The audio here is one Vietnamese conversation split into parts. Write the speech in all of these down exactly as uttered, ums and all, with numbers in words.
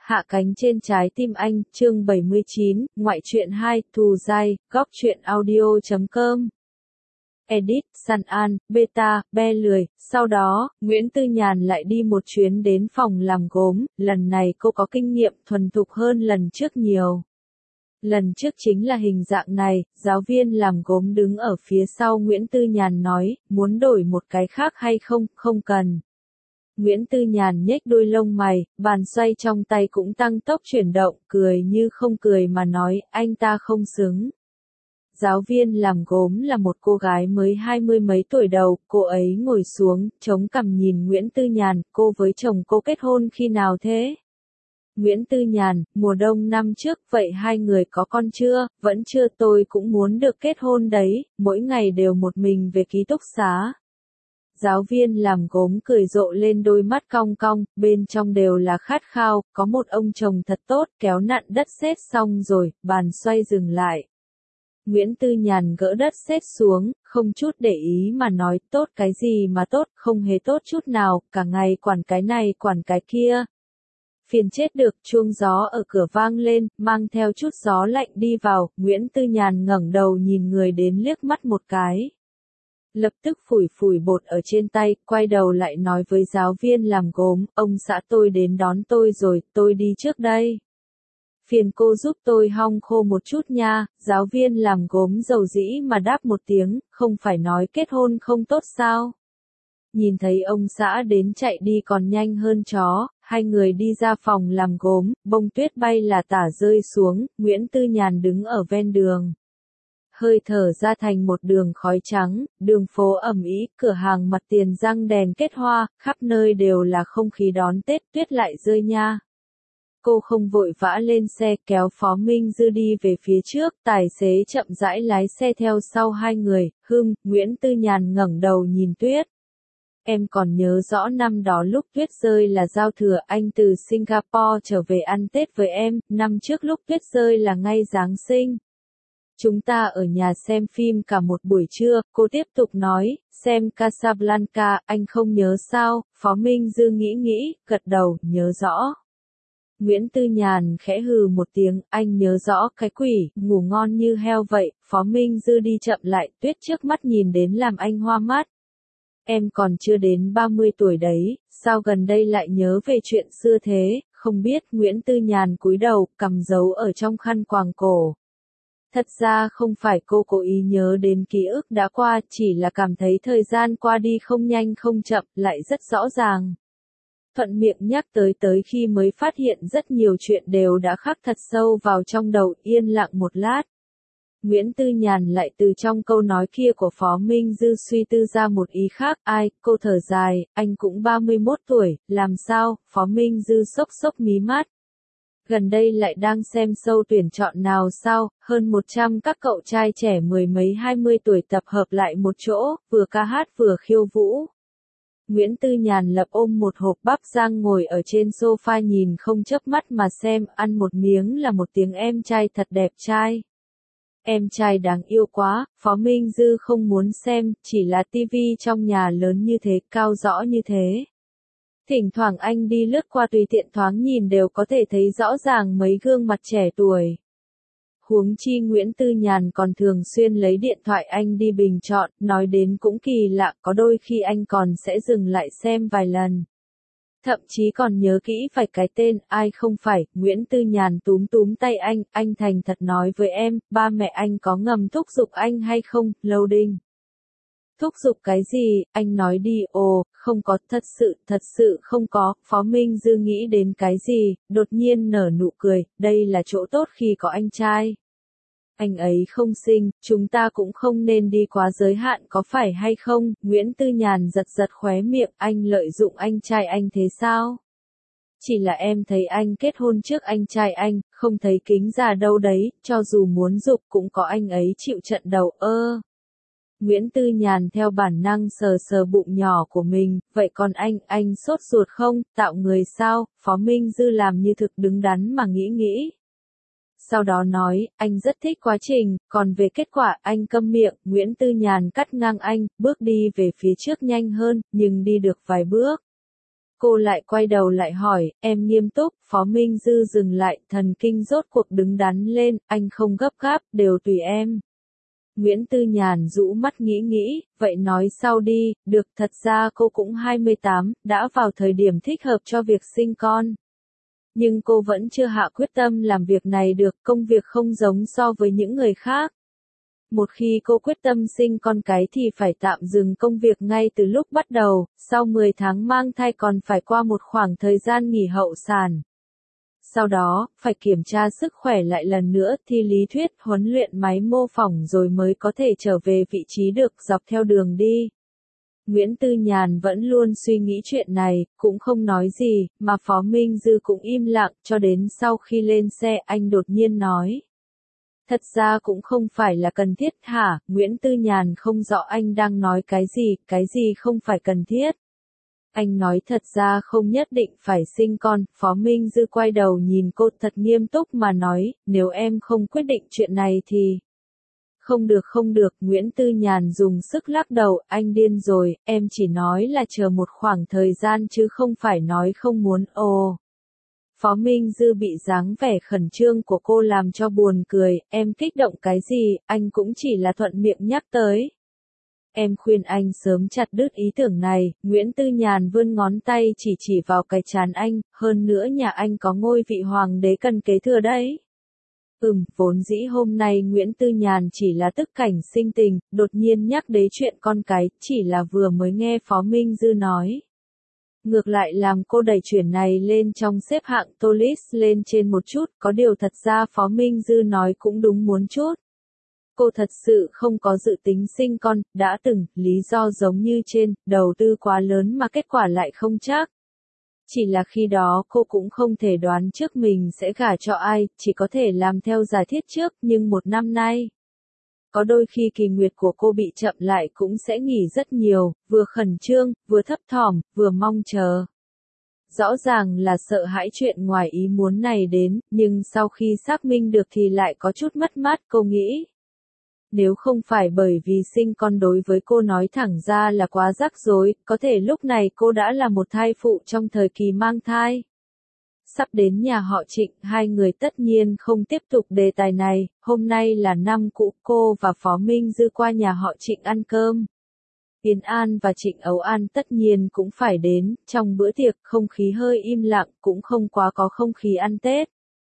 Hạ cánh trên trái tim anh, chương bảy mươi chín, ngoại truyện hai, thù dai, góc truyện audio chấm com. Edit, San An, Beta, Be lười. Sau đó, Nguyễn Tư Nhàn lại đi một chuyến đến phòng làm gốm, lần này cô có kinh nghiệm thuần thục hơn lần trước nhiều. Lần trước chính là hình dạng này, giáo viên làm gốm đứng ở phía sau Nguyễn Tư Nhàn nói, muốn đổi một cái khác hay không, không cần. Nguyễn Tư Nhàn nhếch đôi lông mày, bàn xoay trong tay cũng tăng tốc chuyển động, cười như không cười mà nói, anh ta không xứng. Giáo viên làm gốm là một cô gái mới hai mươi mấy tuổi đầu, cô ấy ngồi xuống, chống cằm nhìn Nguyễn Tư Nhàn, cô với chồng cô kết hôn khi nào thế? Nguyễn Tư Nhàn, mùa đông năm trước, vậy hai người có con chưa? Vẫn chưa, tôi cũng muốn được kết hôn đấy, mỗi ngày đều một mình về ký túc xá. Giáo viên làm gốm cười rộ lên đôi mắt cong cong, bên trong đều là khát khao, có một ông chồng thật tốt, kéo nặn đất sét xong rồi, bàn xoay dừng lại. Nguyễn Tư Nhàn gỡ đất sét xuống, không chút để ý mà nói, tốt cái gì mà tốt, không hề tốt chút nào, cả ngày quản cái này quản cái kia. Phiền chết được, chuông gió ở cửa vang lên, mang theo chút gió lạnh đi vào, Nguyễn Tư Nhàn ngẩng đầu nhìn người đến liếc mắt một cái. Lập tức phủi phủi bột ở trên tay, quay đầu lại nói với giáo viên làm gốm, ông xã tôi đến đón tôi rồi, tôi đi trước đây. Phiền cô giúp tôi hong khô một chút nha, giáo viên làm gốm dầu dĩ mà đáp một tiếng, không phải nói kết hôn không tốt sao. Nhìn thấy ông xã đến chạy đi còn nhanh hơn chó, hai người đi ra phòng làm gốm, bông tuyết bay là tả rơi xuống, Nguyễn Tư Nhàn đứng ở ven đường. Hơi thở ra thành một đường khói trắng, đường phố ẩm ý, cửa hàng mặt tiền răng đèn kết hoa, khắp nơi đều là không khí đón Tết, tuyết lại rơi nha. Cô không vội vã lên xe, kéo Phó Minh Dư đi về phía trước, tài xế chậm rãi lái xe theo sau hai người, hưng, Nguyễn Tư Nhàn ngẩng đầu nhìn tuyết. Em còn nhớ rõ năm đó lúc tuyết rơi là giao thừa, anh từ Singapore trở về ăn Tết với em, năm trước lúc tuyết rơi là ngay Giáng sinh. Chúng ta ở nhà xem phim cả một buổi trưa, cô tiếp tục nói, xem Casablanca, anh không nhớ sao, Phó Minh Dư nghĩ nghĩ, gật đầu, nhớ rõ. Nguyễn Tư Nhàn khẽ hừ một tiếng, anh nhớ rõ cái quỷ, ngủ ngon như heo vậy, Phó Minh Dư đi chậm lại, tuyết trước mắt nhìn đến làm anh hoa mắt. Em còn chưa đến ba mươi tuổi đấy, sao gần đây lại nhớ về chuyện xưa thế, không biết, Nguyễn Tư Nhàn cúi đầu, cầm giấu ở trong khăn quàng cổ. Thật ra không phải cô cố ý nhớ đến ký ức đã qua, chỉ là cảm thấy thời gian qua đi không nhanh không chậm, lại rất rõ ràng. Thuận miệng nhắc tới tới khi mới phát hiện rất nhiều chuyện đều đã khắc thật sâu vào trong đầu, yên lặng một lát. Nguyễn Tư Nhàn lại từ trong câu nói kia của Phó Minh Dư suy tư ra một ý khác, ai, cô thở dài, anh cũng ba mươi mốt tuổi, làm sao, Phó Minh Dư sốc sốc mí mắt. Gần đây lại đang xem show tuyển chọn nào sao, hơn một trăm các cậu trai trẻ mười mấy hai mươi tuổi tập hợp lại một chỗ, vừa ca hát vừa khiêu vũ. Nguyễn Tư Nhàn lập ôm một hộp bắp rang ngồi ở trên sofa nhìn không chớp mắt mà xem, ăn một miếng là một tiếng em trai thật đẹp trai. Em trai đáng yêu quá, Phó Minh Dư không muốn xem, chỉ là tivi trong nhà lớn như thế, cao rõ như thế. Thỉnh thoảng anh đi lướt qua tùy tiện thoáng nhìn đều có thể thấy rõ ràng mấy gương mặt trẻ tuổi. Huống chi Nguyễn Tư Nhàn còn thường xuyên lấy điện thoại anh đi bình chọn, nói đến cũng kỳ lạ, có đôi khi anh còn sẽ dừng lại xem vài lần. Thậm chí còn nhớ kỹ phải cái tên, ai không phải, Nguyễn Tư Nhàn túm túm tay anh, anh thành thật nói với em, ba mẹ anh có ngầm thúc giục anh hay không, Loading. Thúc giục cái gì, anh nói đi, ồ, không có, thật sự, thật sự không có, Phó Minh Dư nghĩ đến cái gì, đột nhiên nở nụ cười, đây là chỗ tốt khi có anh trai. Anh ấy không sinh, chúng ta cũng không nên đi quá giới hạn có phải hay không, Nguyễn Tư Nhàn giật giật khóe miệng, anh lợi dụng anh trai anh thế sao? Chỉ là em thấy anh kết hôn trước anh trai anh, không thấy kính già đâu đấy, cho dù muốn giục cũng có anh ấy chịu trận đầu ơ. Nguyễn Tư Nhàn theo bản năng sờ sờ bụng nhỏ của mình, vậy còn anh, anh sốt ruột không, tạo người sao, Phó Minh Dư làm như thực đứng đắn mà nghĩ nghĩ. Sau đó nói, anh rất thích quá trình, còn về kết quả, anh câm miệng, Nguyễn Tư Nhàn cắt ngang anh, bước đi về phía trước nhanh hơn, nhưng đi được vài bước. Cô lại quay đầu lại hỏi, em nghiêm túc, Phó Minh Dư dừng lại, thần kinh rốt cuộc đứng đắn lên, anh không gấp gáp, đều tùy em. Nguyễn Tư Nhàn rũ mắt nghĩ nghĩ, vậy nói sau đi, được, thật ra cô cũng hai mươi tám, đã vào thời điểm thích hợp cho việc sinh con. Nhưng cô vẫn chưa hạ quyết tâm làm việc này được, công việc không giống so với những người khác. Một khi cô quyết tâm sinh con cái thì phải tạm dừng công việc ngay từ lúc bắt đầu, sau mười tháng mang thai còn phải qua một khoảng thời gian nghỉ hậu sản. Sau đó, phải kiểm tra sức khỏe lại lần nữa, thi lý thuyết, huấn luyện máy mô phỏng rồi mới có thể trở về vị trí được dọc theo đường đi. Nguyễn Tư Nhàn vẫn luôn suy nghĩ chuyện này, cũng không nói gì, mà Phó Minh Dư cũng im lặng, cho đến sau khi lên xe anh đột nhiên nói. Thật ra cũng không phải là cần thiết hả, Nguyễn Tư Nhàn không rõ anh đang nói cái gì, cái gì không phải cần thiết. Anh nói thật ra không nhất định phải sinh con, Phó Minh Dư quay đầu nhìn cô thật nghiêm túc mà nói, nếu em không quyết định chuyện này thì... Không được không được, Nguyễn Tư Nhàn dùng sức lắc đầu, anh điên rồi, em chỉ nói là chờ một khoảng thời gian chứ không phải nói không muốn, ồ. Phó Minh Dư bị dáng vẻ khẩn trương của cô làm cho buồn cười, em kích động cái gì, anh cũng chỉ là thuận miệng nhắc tới. Em khuyên anh sớm chặt đứt ý tưởng này, Nguyễn Tư Nhàn vươn ngón tay chỉ chỉ vào cái trán anh, hơn nữa nhà anh có ngôi vị hoàng đế cần kế thừa đấy. Ừm, vốn dĩ hôm nay Nguyễn Tư Nhàn chỉ là tức cảnh sinh tình, đột nhiên nhắc đến chuyện con cái, chỉ là vừa mới nghe Phó Minh Dư nói. Ngược lại làm cô đẩy chuyển này lên trong xếp hạng tô list lên trên một chút, có điều thật ra Phó Minh Dư nói cũng đúng muốn chút. Cô thật sự không có dự tính sinh con, đã từng, lý do giống như trên, đầu tư quá lớn mà kết quả lại không chắc. Chỉ là khi đó cô cũng không thể đoán trước mình sẽ gả cho ai, chỉ có thể làm theo giả thiết trước, nhưng một năm nay. Có đôi khi kỳ nguyệt của cô bị chậm lại cũng sẽ nghỉ rất nhiều, vừa khẩn trương, vừa thấp thỏm, vừa mong chờ. Rõ ràng là sợ hãi chuyện ngoài ý muốn này đến, nhưng sau khi xác minh được thì lại có chút mất mát, cô nghĩ. Nếu không phải bởi vì sinh con đối với cô nói thẳng ra là quá rắc rối, có thể lúc này cô đã là một thai phụ trong thời kỳ mang thai. Sắp đến nhà họ Trịnh, hai người tất nhiên không tiếp tục đề tài này, hôm nay là năm cũ, cô và Phó Minh Dư qua nhà họ Trịnh ăn cơm. Yến An và Trịnh Ấu An tất nhiên cũng phải đến, trong bữa tiệc không khí hơi im lặng, cũng không quá có không khí ăn Tết.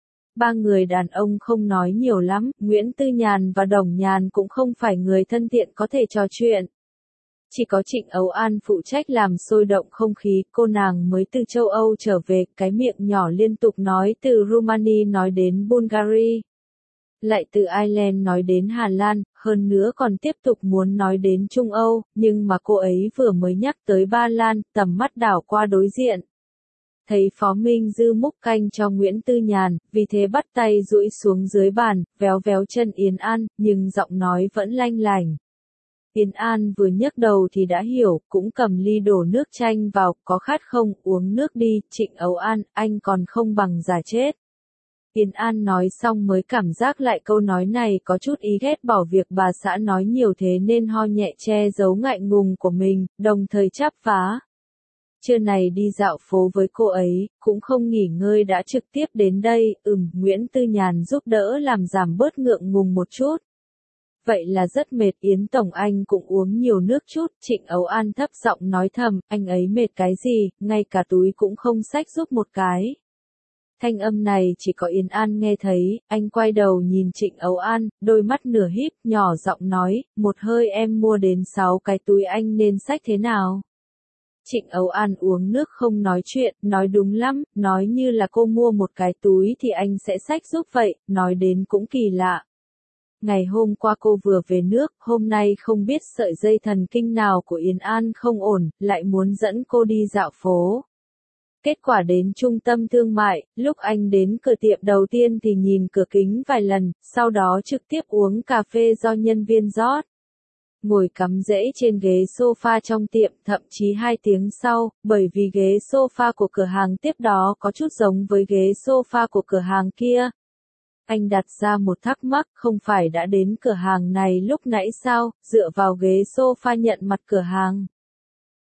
Ba người đàn ông không nói nhiều lắm, Nguyễn Tư Nhàn và Đồng Nhàn cũng không phải người thân thiện có thể trò chuyện. Chỉ có Trịnh Ấu An phụ trách làm sôi động không khí, cô nàng mới từ châu Âu trở về, cái miệng nhỏ liên tục nói từ Rumani nói đến Bulgaria. Lại từ Ireland nói đến Hà Lan, hơn nữa còn tiếp tục muốn nói đến Trung Âu, nhưng mà cô ấy vừa mới nhắc tới Ba Lan, tầm mắt đảo qua đối diện. Thấy Phó Minh Dư múc canh cho Nguyễn Tư Nhàn, vì thế bắt tay duỗi xuống dưới bàn, véo véo chân Yến An, nhưng giọng nói vẫn lanh lành. Yến An vừa nhấc đầu thì đã hiểu, cũng cầm ly đổ nước chanh vào, có khát không, uống nước đi, Trịnh Ấu An, anh còn không bằng giả chết. Yến An nói xong mới cảm giác lại câu nói này có chút ý ghét bỏ việc bà xã nói nhiều thế nên ho nhẹ che giấu ngại ngùng của mình, đồng thời chắp vá. Trưa này đi dạo phố với cô ấy, cũng không nghỉ ngơi đã trực tiếp đến đây, ừm, Nguyễn Tư Nhàn giúp đỡ làm giảm bớt ngượng ngùng một chút. Vậy là rất mệt, Yến Tổng anh cũng uống nhiều nước chút, Trịnh Ấu An thấp giọng nói thầm, anh ấy mệt cái gì, ngay cả túi cũng không xách giúp một cái. Thanh âm này chỉ có Yến An nghe thấy, anh quay đầu nhìn Trịnh Ấu An, đôi mắt nửa híp, nhỏ giọng nói, một hơi em mua đến sáu cái túi anh nên xách thế nào? Trịnh Ấu An uống nước không nói chuyện, nói đúng lắm, nói như là cô mua một cái túi thì anh sẽ xách giúp vậy, nói đến cũng kỳ lạ. Ngày hôm qua cô vừa về nước, hôm nay không biết sợi dây thần kinh nào của Yến An không ổn, lại muốn dẫn cô đi dạo phố. Kết quả đến trung tâm thương mại, lúc anh đến cửa tiệm đầu tiên thì nhìn cửa kính vài lần, sau đó trực tiếp uống cà phê do nhân viên rót. Ngồi cắm rễ trên ghế sofa trong tiệm, thậm chí hai tiếng sau, bởi vì ghế sofa của cửa hàng tiếp đó có chút giống với ghế sofa của cửa hàng kia. Anh đặt ra một thắc mắc, không phải đã đến cửa hàng này lúc nãy sao, dựa vào ghế sofa nhận mặt cửa hàng.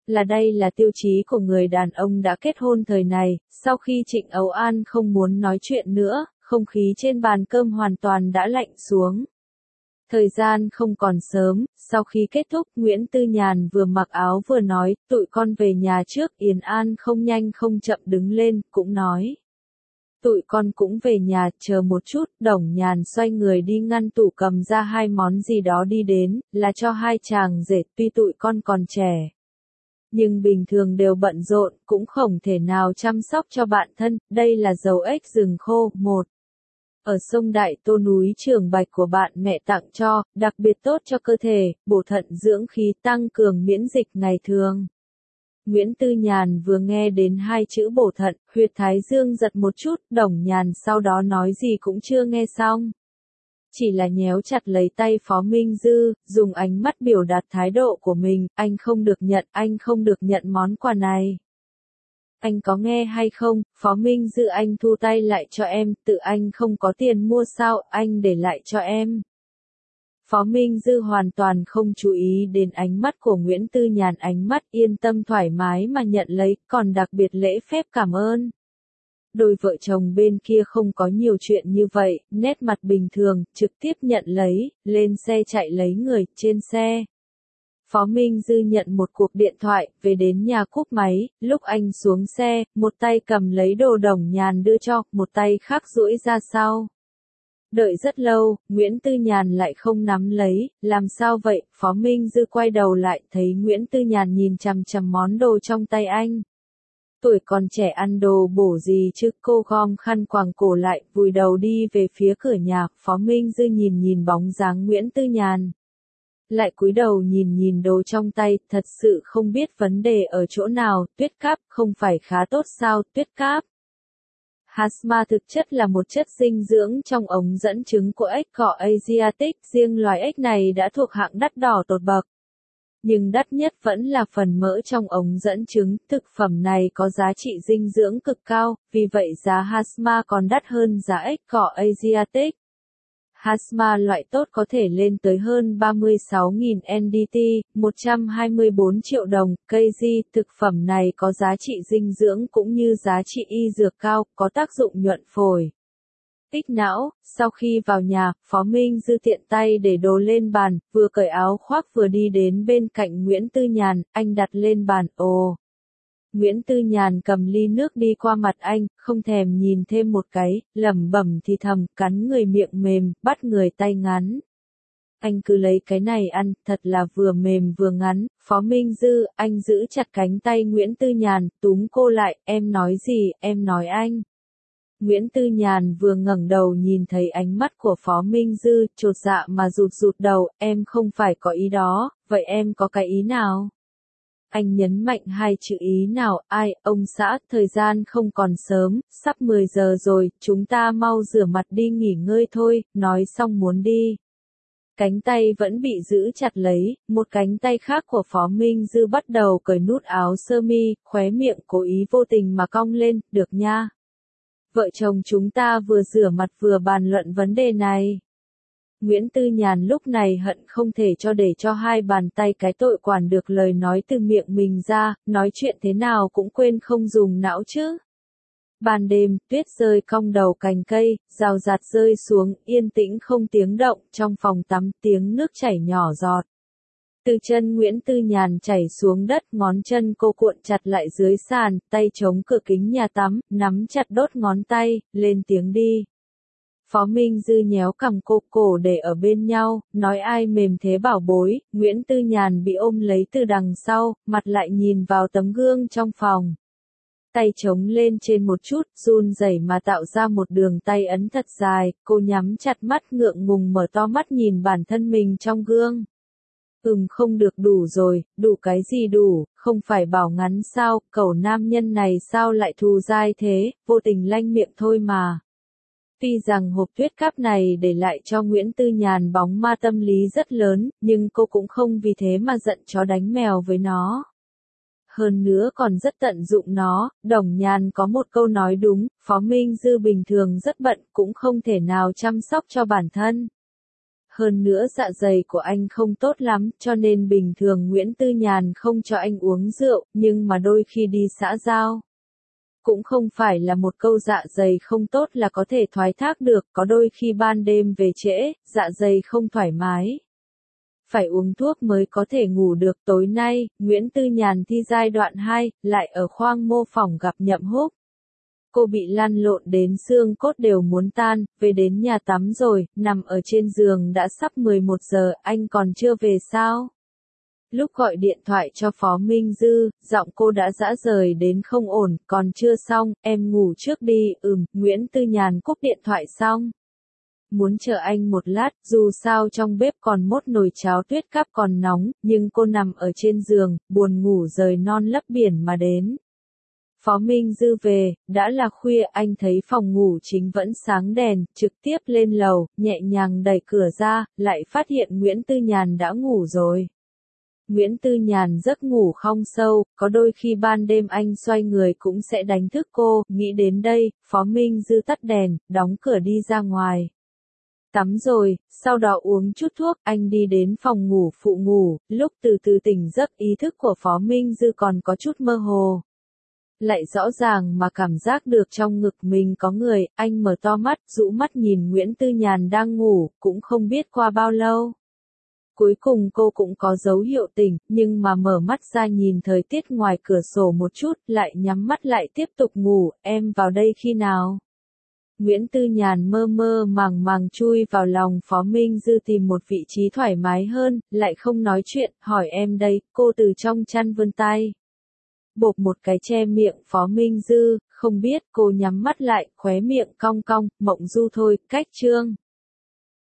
là đây là tiêu chí của người đàn ông đã kết hôn thời này. Sau khi Trịnh Âu An không muốn nói chuyện nữa, không khí trên bàn cơm hoàn toàn đã lạnh xuống. Thời gian không còn sớm, sau khi kết thúc Nguyễn Tư Nhàn vừa mặc áo vừa nói, tụi con về nhà trước. Yến An không nhanh không chậm đứng lên, cũng nói. Tụi con cũng về nhà, chờ một chút. Đồng Nhàn xoay người đi ngăn tủ cầm ra hai món gì đó đi đến, là cho hai chàng rể. Tuy tụi con còn trẻ, nhưng bình thường đều bận rộn, cũng không thể nào chăm sóc cho bạn thân. Đây là dầu ếch rừng khô, một. Ở sông Đại Tô núi Trường Bạch của bạn mẹ tặng cho, đặc biệt tốt cho cơ thể, bổ thận dưỡng khí, tăng cường miễn dịch ngày thường. Nguyễn Tư Nhàn vừa nghe đến hai chữ bổ thận, huyệt thái dương giật một chút. Đồng Nhàn sau đó nói gì cũng chưa nghe xong, chỉ là nhéo chặt lấy tay Phó Minh Dư, dùng ánh mắt biểu đạt thái độ của mình. Anh không được nhận, anh không được nhận món quà này. Anh có nghe hay không? Phó Minh Dư, anh thu tay lại cho em, tự anh không có tiền mua sao, anh để lại cho em. Phó Minh Dư hoàn toàn không chú ý đến ánh mắt của Nguyễn Tư Nhàn, ánh mắt yên tâm thoải mái mà nhận lấy, còn đặc biệt lễ phép cảm ơn. Đôi vợ chồng bên kia không có nhiều chuyện như vậy, nét mặt bình thường, trực tiếp nhận lấy, lên xe chạy lấy người. Trên xe, Phó Minh Dư nhận một cuộc điện thoại, về đến nhà cúp máy. Lúc anh xuống xe, một tay cầm lấy đồ Đồng Nhàn đưa cho, một tay khác duỗi ra sau. Đợi rất lâu, Nguyễn Tư Nhàn lại không nắm lấy, làm sao vậy? Phó Minh Dư quay đầu lại, thấy Nguyễn Tư Nhàn nhìn chằm chằm món đồ trong tay anh. Tuổi còn trẻ ăn đồ bổ gì chứ? Cô gom khăn quàng cổ lại, vùi đầu đi về phía cửa nhà. Phó Minh Dư nhìn nhìn bóng dáng Nguyễn Tư Nhàn, lại cúi đầu nhìn nhìn đồ trong tay, thật sự không biết vấn đề ở chỗ nào. Tuyết cáp không phải khá tốt sao? Tuyết cáp Hasma thực chất là một chất dinh dưỡng trong ống dẫn trứng của ếch cọ Asiatic. Riêng loài ếch này đã thuộc hạng đắt đỏ tột bậc, nhưng đắt nhất vẫn là phần mỡ trong ống dẫn trứng. Thực phẩm này có giá trị dinh dưỡng cực cao, vì vậy giá Hasma còn đắt hơn giá ếch cọ Asiatic. Hasma loại tốt có thể lên tới hơn ba mươi sáu nghìn N D T, một trăm hai mươi bốn triệu đồng. Cây di, thực phẩm này có giá trị dinh dưỡng cũng như giá trị y dược cao, có tác dụng nhuận phổi, tích não. Sau khi vào nhà, Phó Minh Dư tiện tay để đồ lên bàn, vừa cởi áo khoác vừa đi đến bên cạnh Nguyễn Tư Nhàn, anh đặt lên bàn. Ồ! Nguyễn Tư Nhàn cầm ly nước đi qua mặt anh, không thèm nhìn thêm một cái, lẩm bẩm thì thầm, cắn người miệng mềm, bắt người tay ngắn. Anh cứ lấy cái này ăn, thật là vừa mềm vừa ngắn. Phó Minh Dư, anh giữ chặt cánh tay Nguyễn Tư Nhàn, túm cô lại, em nói gì, em nói anh. Nguyễn Tư Nhàn vừa ngẩng đầu nhìn thấy ánh mắt của Phó Minh Dư, chột dạ mà rụt rụt đầu, em không phải có ý đó, vậy em có cái ý nào? Anh nhấn mạnh hai chữ ý nào. Ai, ông xã, thời gian không còn sớm, sắp mười giờ rồi, chúng ta mau rửa mặt đi nghỉ ngơi thôi. Nói xong muốn đi, cánh tay vẫn bị giữ chặt lấy, một cánh tay khác của Phó Minh Dư bắt đầu cởi nút áo sơ mi, khóe miệng cố ý vô tình mà cong lên. Được nha, vợ chồng chúng ta vừa rửa mặt vừa bàn luận vấn đề này. Nguyễn Tư Nhàn lúc này hận không thể cho để cho hai bàn tay cái tội quản được lời nói từ miệng mình ra, nói chuyện thế nào cũng quên không dùng não chứ. Ban đêm, tuyết rơi cong đầu cành cây, rào rạt rơi xuống, yên tĩnh không tiếng động. Trong phòng tắm, tiếng nước chảy nhỏ giọt từ chân Nguyễn Tư Nhàn chảy xuống đất, ngón chân cô cuộn chặt lại dưới sàn, tay chống cửa kính nhà tắm, nắm chặt đốt ngón tay, lên tiếng đi. Phó Minh Dư nhéo cằm cô, cổ để ở bên nhau, nói ai mềm thế bảo bối. Nguyễn Tư Nhàn bị ôm lấy từ đằng sau, mặt lại nhìn vào tấm gương trong phòng. Tay chống lên trên một chút, run rẩy mà tạo ra một đường tay ấn thật dài, cô nhắm chặt mắt ngượng ngùng mở to mắt nhìn bản thân mình trong gương. Ừm, không được, đủ rồi. Đủ cái gì đủ, không phải bảo ngắn sao, cẩu nam nhân này sao lại thù dai thế, vô tình lanh miệng thôi mà. Tuy rằng hộp tuyết cáp này để lại cho Nguyễn Tư Nhàn bóng ma tâm lý rất lớn, nhưng cô cũng không vì thế mà giận chó đánh mèo với nó. Hơn nữa còn rất tận dụng nó. Đồng Nhàn có một câu nói đúng, Phó Minh Dư bình thường rất bận, cũng không thể nào chăm sóc cho bản thân. hơn nữa dạ dày của anh không tốt lắm, cho nên bình thường Nguyễn Tư Nhàn không cho anh uống rượu, nhưng mà đôi khi đi xã giao. Cũng không phải là một câu dạ dày không tốt là có thể thoái thác được, có đôi khi ban đêm về trễ, dạ dày không thoải mái. Phải uống thuốc mới có thể ngủ được. Tối nay, Nguyễn Tư Nhàn thi giai đoạn hai, lại ở khoang mô phỏng gặp Nhậm Húc. Cô bị lăn lộn đến xương cốt đều muốn tan, về đến nhà tắm rồi, nằm ở trên giường đã sắp mười một giờ, anh còn chưa về sao? Lúc gọi điện thoại cho Phó Minh Dư, giọng cô đã dã rời đến không ổn, còn chưa xong, em ngủ trước đi, ừm, Nguyễn Tư Nhàn cúp điện thoại xong. Muốn chờ anh một lát, dù sao trong bếp còn mốt nồi cháo tuyết cáp còn nóng, nhưng cô nằm ở trên giường, buồn ngủ rời non lấp biển mà đến. Phó Minh Dư về, đã là khuya, anh thấy phòng ngủ chính vẫn sáng đèn, trực tiếp lên lầu, nhẹ nhàng đẩy cửa ra, lại phát hiện Nguyễn Tư Nhàn đã ngủ rồi. Nguyễn Tư Nhàn giấc ngủ không sâu, có đôi khi ban đêm anh xoay người cũng sẽ đánh thức cô, nghĩ đến đây, Phó Minh Dư tắt đèn, đóng cửa đi ra ngoài. Tắm rồi, sau đó uống chút thuốc, anh đi đến phòng ngủ phụ ngủ, lúc từ từ tỉnh giấc ý thức của Phó Minh Dư còn có chút mơ hồ. Lại rõ ràng mà cảm giác được trong ngực mình có người, anh mở to mắt, dụ mắt nhìn Nguyễn Tư Nhàn đang ngủ, cũng không biết qua bao lâu. Cuối cùng cô cũng có dấu hiệu tỉnh, nhưng mà mở mắt ra nhìn thời tiết ngoài cửa sổ một chút, lại nhắm mắt lại tiếp tục ngủ, em vào đây khi nào? Nguyễn Tư Nhàn mơ mơ màng màng chui vào lòng Phó Minh Dư tìm một vị trí thoải mái hơn, lại không nói chuyện, hỏi em đây, cô từ trong chăn vươn tay. Bộp một cái che miệng Phó Minh Dư, không biết, cô nhắm mắt lại, khóe miệng cong cong, mộng du thôi, cách chương.